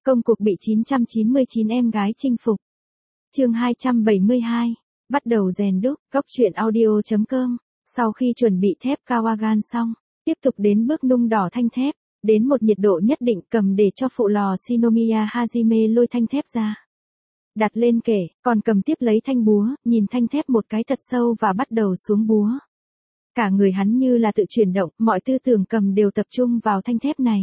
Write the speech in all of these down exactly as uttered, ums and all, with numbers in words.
Công cuộc bị chín trăm chín mươi chín em gái chinh phục. Chương hai trăm bảy mươi hai. Bắt đầu rèn đúc. Cóc truyện audio chấm com. Sau khi chuẩn bị thép Kawagan xong, tiếp tục đến bước nung đỏ thanh thép. Đến một nhiệt độ nhất định cầm để cho phụ lò Shinomiya Hajime lôi thanh thép ra. Đặt lên kệ, còn cầm tiếp lấy thanh búa, nhìn thanh thép một cái thật sâu và bắt đầu xuống búa. Cả người hắn như là tự chuyển động, mọi tư tưởng cầm đều tập trung vào thanh thép này.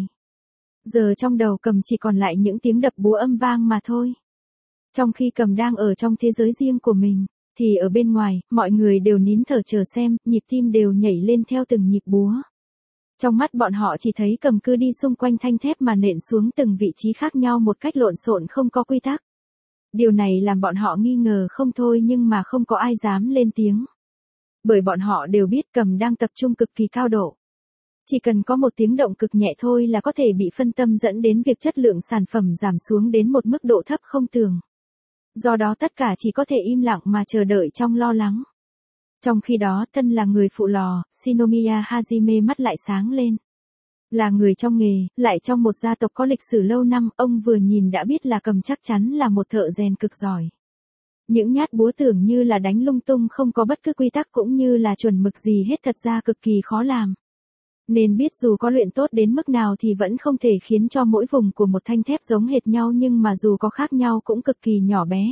Giờ trong đầu cầm chỉ còn lại những tiếng đập búa âm vang mà thôi. Trong khi cầm đang ở trong thế giới riêng của mình, thì ở bên ngoài, mọi người đều nín thở chờ xem, nhịp tim đều nhảy lên theo từng nhịp búa. Trong mắt bọn họ chỉ thấy cầm cứ đi xung quanh thanh thép mà nện xuống từng vị trí khác nhau một cách lộn xộn không có quy tắc. Điều này làm bọn họ nghi ngờ không thôi nhưng mà không có ai dám lên tiếng. Bởi bọn họ đều biết cầm đang tập trung cực kỳ cao độ. Chỉ cần có một tiếng động cực nhẹ thôi là có thể bị phân tâm dẫn đến việc chất lượng sản phẩm giảm xuống đến một mức độ thấp không tưởng. Do đó tất cả chỉ có thể im lặng mà chờ đợi trong lo lắng. Trong khi đó, thân là người phụ lò, Shinomiya Hajime mắt lại sáng lên. Là người trong nghề, lại trong một gia tộc có lịch sử lâu năm, ông vừa nhìn đã biết là cầm chắc chắn là một thợ rèn cực giỏi. Những nhát búa tưởng như là đánh lung tung không có bất cứ quy tắc cũng như là chuẩn mực gì hết thật ra cực kỳ khó làm. Nên biết dù có luyện tốt đến mức nào thì vẫn không thể khiến cho mỗi vùng của một thanh thép giống hệt nhau nhưng mà dù có khác nhau cũng cực kỳ nhỏ bé.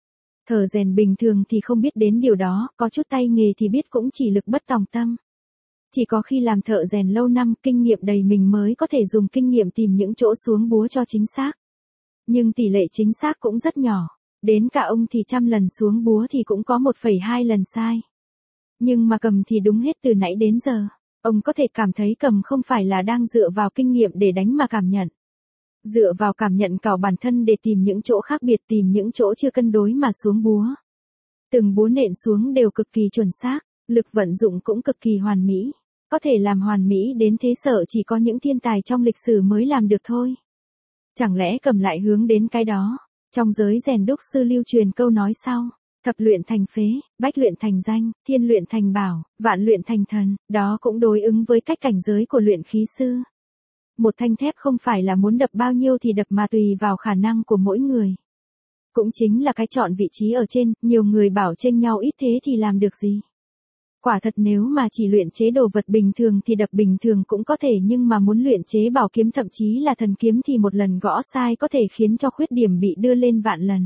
Thợ rèn bình thường thì không biết đến điều đó, có chút tay nghề thì biết cũng chỉ lực bất tòng tâm. Chỉ có khi làm thợ rèn lâu năm, kinh nghiệm đầy mình mới có thể dùng kinh nghiệm tìm những chỗ xuống búa cho chính xác. Nhưng tỷ lệ chính xác cũng rất nhỏ, đến cả ông thì trăm lần xuống búa thì cũng có một phẩy hai lần sai. Nhưng mà cầm thì đúng hết từ nãy đến giờ. Ông có thể cảm thấy cầm không phải là đang dựa vào kinh nghiệm để đánh mà cảm nhận. Dựa vào cảm nhận cào bản thân để tìm những chỗ khác biệt, tìm những chỗ chưa cân đối mà xuống búa. Từng búa nện xuống đều cực kỳ chuẩn xác, lực vận dụng cũng cực kỳ hoàn mỹ. Có thể làm hoàn mỹ đến thế sợ chỉ có những thiên tài trong lịch sử mới làm được thôi. Chẳng lẽ cầm lại hướng đến cái đó? Trong giới rèn đúc sư lưu truyền câu nói sau. Thập luyện thành phế, bách luyện thành danh, thiên luyện thành bảo, vạn luyện thành thần, đó cũng đối ứng với cách cảnh giới của luyện khí sư. Một thanh thép không phải là muốn đập bao nhiêu thì đập mà tùy vào khả năng của mỗi người. Cũng chính là cái chọn vị trí ở trên, nhiều người bảo chênh nhau ít thế thì làm được gì. Quả thật nếu mà chỉ luyện chế đồ vật bình thường thì đập bình thường cũng có thể nhưng mà muốn luyện chế bảo kiếm thậm chí là thần kiếm thì một lần gõ sai có thể khiến cho khuyết điểm bị đưa lên vạn lần.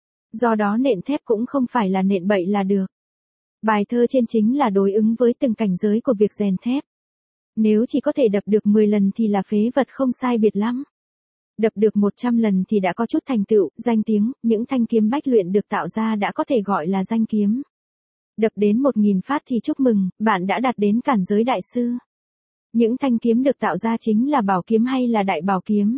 Do đó nện thép cũng không phải là nện bậy là được. Bài thơ trên chính là đối ứng với từng cảnh giới của việc rèn thép. Nếu chỉ có thể đập được mười lần thì là phế vật không sai biệt lắm. Đập được một trăm lần thì đã có chút thành tựu, danh tiếng, những thanh kiếm bách luyện được tạo ra đã có thể gọi là danh kiếm. Đập đến một nghìn phát thì chúc mừng, bạn đã đạt đến cản giới đại sư. Những thanh kiếm được tạo ra chính là bảo kiếm hay là đại bảo kiếm.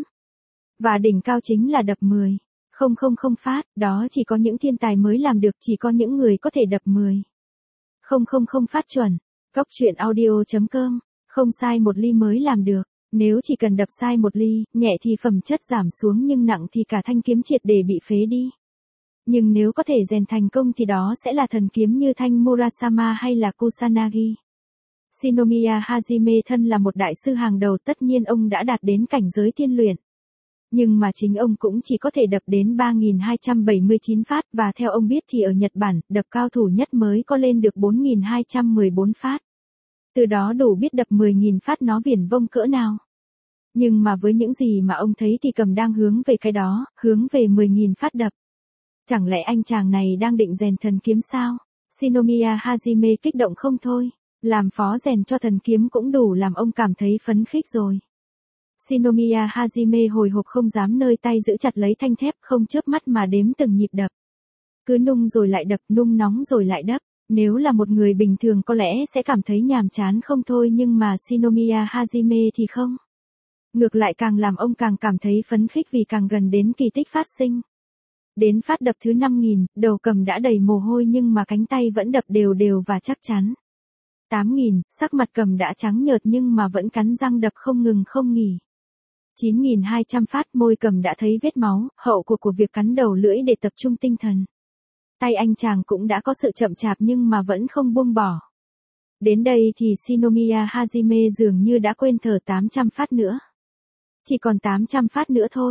Và đỉnh cao chính là đập mười. Không không không phát, đó chỉ có những thiên tài mới làm được, chỉ có những người có thể đập mười. Không không không phát chuẩn. Cóc truyện audio chấm com. Không sai một ly mới làm được. Nếu chỉ cần đập sai một ly, nhẹ thì phẩm chất giảm xuống nhưng nặng thì cả thanh kiếm triệt để bị phế đi. Nhưng nếu có thể rèn thành công thì đó sẽ là thần kiếm như thanh Murasama hay là Kusanagi. Shinomiya Hajime thân là một đại sư hàng đầu, tất nhiên ông đã đạt đến cảnh giới thiên luyện. Nhưng mà chính ông cũng chỉ có thể đập đến ba nghìn hai trăm bảy mươi chín phát và theo ông biết thì ở Nhật Bản, đập cao thủ nhất mới có lên được bốn nghìn hai trăm mười bốn phát. Từ đó đủ biết đập mười nghìn phát nó viển vông cỡ nào. Nhưng mà với những gì mà ông thấy thì cầm đang hướng về cái đó, hướng về mười nghìn phát đập. Chẳng lẽ anh chàng này đang định rèn thần kiếm sao? Shinomiya Hajime kích động không thôi. Làm phó rèn cho thần kiếm cũng đủ làm ông cảm thấy phấn khích rồi. Shinomiya Hajime hồi hộp không dám nơi tay giữ chặt lấy thanh thép không chớp mắt mà đếm từng nhịp đập. Cứ nung rồi lại đập, nung nóng rồi lại đập. Nếu là một người bình thường có lẽ sẽ cảm thấy nhàm chán không thôi nhưng mà Shinomiya Hajime thì không. Ngược lại càng làm ông càng cảm thấy phấn khích vì càng gần đến kỳ tích phát sinh. Đến phát đập thứ năm nghìn, đầu cầm đã đầy mồ hôi nhưng mà cánh tay vẫn đập đều đều và chắc chắn. tám nghìn, sắc mặt cầm đã trắng nhợt nhưng mà vẫn cắn răng đập không ngừng không nghỉ. chín nghìn hai trăm phát, môi cầm đã thấy vết máu, hậu cuộc của việc cắn đầu lưỡi để tập trung tinh thần. Tay anh chàng cũng đã có sự chậm chạp nhưng mà vẫn không buông bỏ. Đến đây thì Shinomiya Hajime dường như đã quên thở tám trăm phát nữa. Chỉ còn tám trăm phát nữa thôi.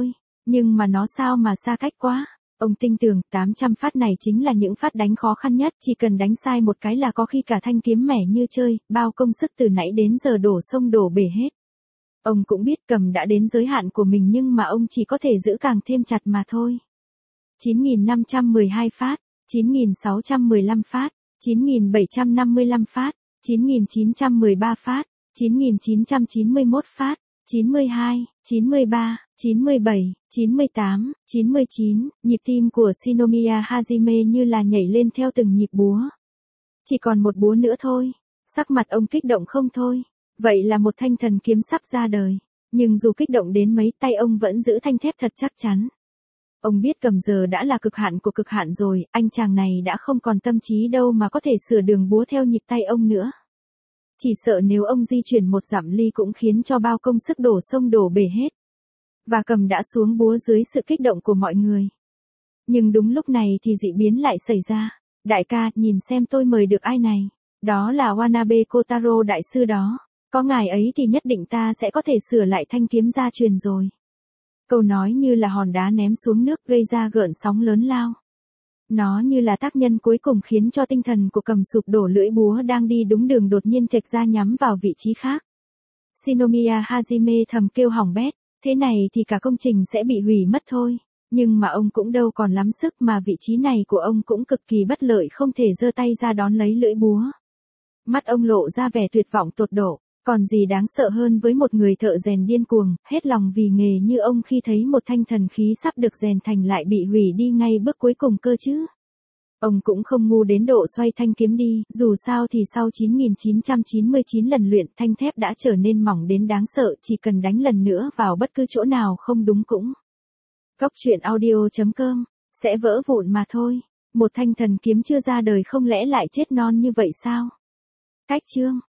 Nhưng mà nó sao mà xa cách quá. Ông tin tưởng tám trăm phát này chính là những phát đánh khó khăn nhất, chỉ cần đánh sai một cái là có khi cả thanh kiếm mẻ như chơi, bao công sức từ nãy đến giờ đổ sông đổ bể hết. Ông cũng biết Cầm đã đến giới hạn của mình nhưng mà ông chỉ có thể giữ càng thêm chặt mà thôi. chín nghìn năm trăm mười hai phát, chín nghìn sáu trăm mười lăm phát, chín nghìn bảy trăm năm mươi lăm phát, chín nghìn chín trăm mười ba phát, chín nghìn chín trăm chín mươi mốt phát, chín mươi hai, chín mươi ba, chín mươi bảy, chín mươi tám, chín mươi chín, nhịp tim của Shinomiya Hajime như là nhảy lên theo từng nhịp búa. Chỉ còn một búa nữa thôi. Sắc mặt ông kích động không thôi. Vậy là một thanh thần kiếm sắp ra đời. Nhưng dù kích động đến mấy, tay ông vẫn giữ thanh thép thật chắc chắn. Ông biết Cầm giờ đã là cực hạn của cực hạn rồi, anh chàng này đã không còn tâm trí đâu mà có thể sửa đường búa theo nhịp tay ông nữa. Chỉ sợ nếu ông di chuyển một dặm ly cũng khiến cho bao công sức đổ sông đổ bể hết. Và Cầm đã xuống búa dưới sự kích động của mọi người. Nhưng đúng lúc này thì dị biến lại xảy ra. Đại ca, nhìn xem tôi mời được ai này. Đó là Wanabe Kotaro đại sư đó. Có ngài ấy thì nhất định ta sẽ có thể sửa lại thanh kiếm gia truyền rồi. Câu nói như là hòn đá ném xuống nước gây ra gợn sóng lớn lao. Nó như là tác nhân cuối cùng khiến cho tinh thần của Cầm sụp đổ, lưỡi búa đang đi đúng đường đột nhiên chệch ra nhắm vào vị trí khác. Shinomiya Hajime thầm kêu hỏng bét, thế này thì cả công trình sẽ bị hủy mất thôi. Nhưng mà ông cũng đâu còn lắm sức mà vị trí này của ông cũng cực kỳ bất lợi, không thể giơ tay ra đón lấy lưỡi búa. Mắt ông lộ ra vẻ tuyệt vọng tột độ. Còn gì đáng sợ hơn với một người thợ rèn điên cuồng, hết lòng vì nghề như ông khi thấy một thanh thần khí sắp được rèn thành lại bị hủy đi ngay bước cuối cùng cơ chứ. Ông cũng không ngu đến độ xoay thanh kiếm đi, dù sao thì sau chín nghìn chín trăm chín mươi chín lần luyện thanh thép đã trở nên mỏng đến đáng sợ, chỉ cần đánh lần nữa vào bất cứ chỗ nào không đúng cũng. Góc truyện audio chấm com, sẽ vỡ vụn mà thôi. Một thanh thần kiếm chưa ra đời không lẽ lại chết non như vậy sao? Cách chương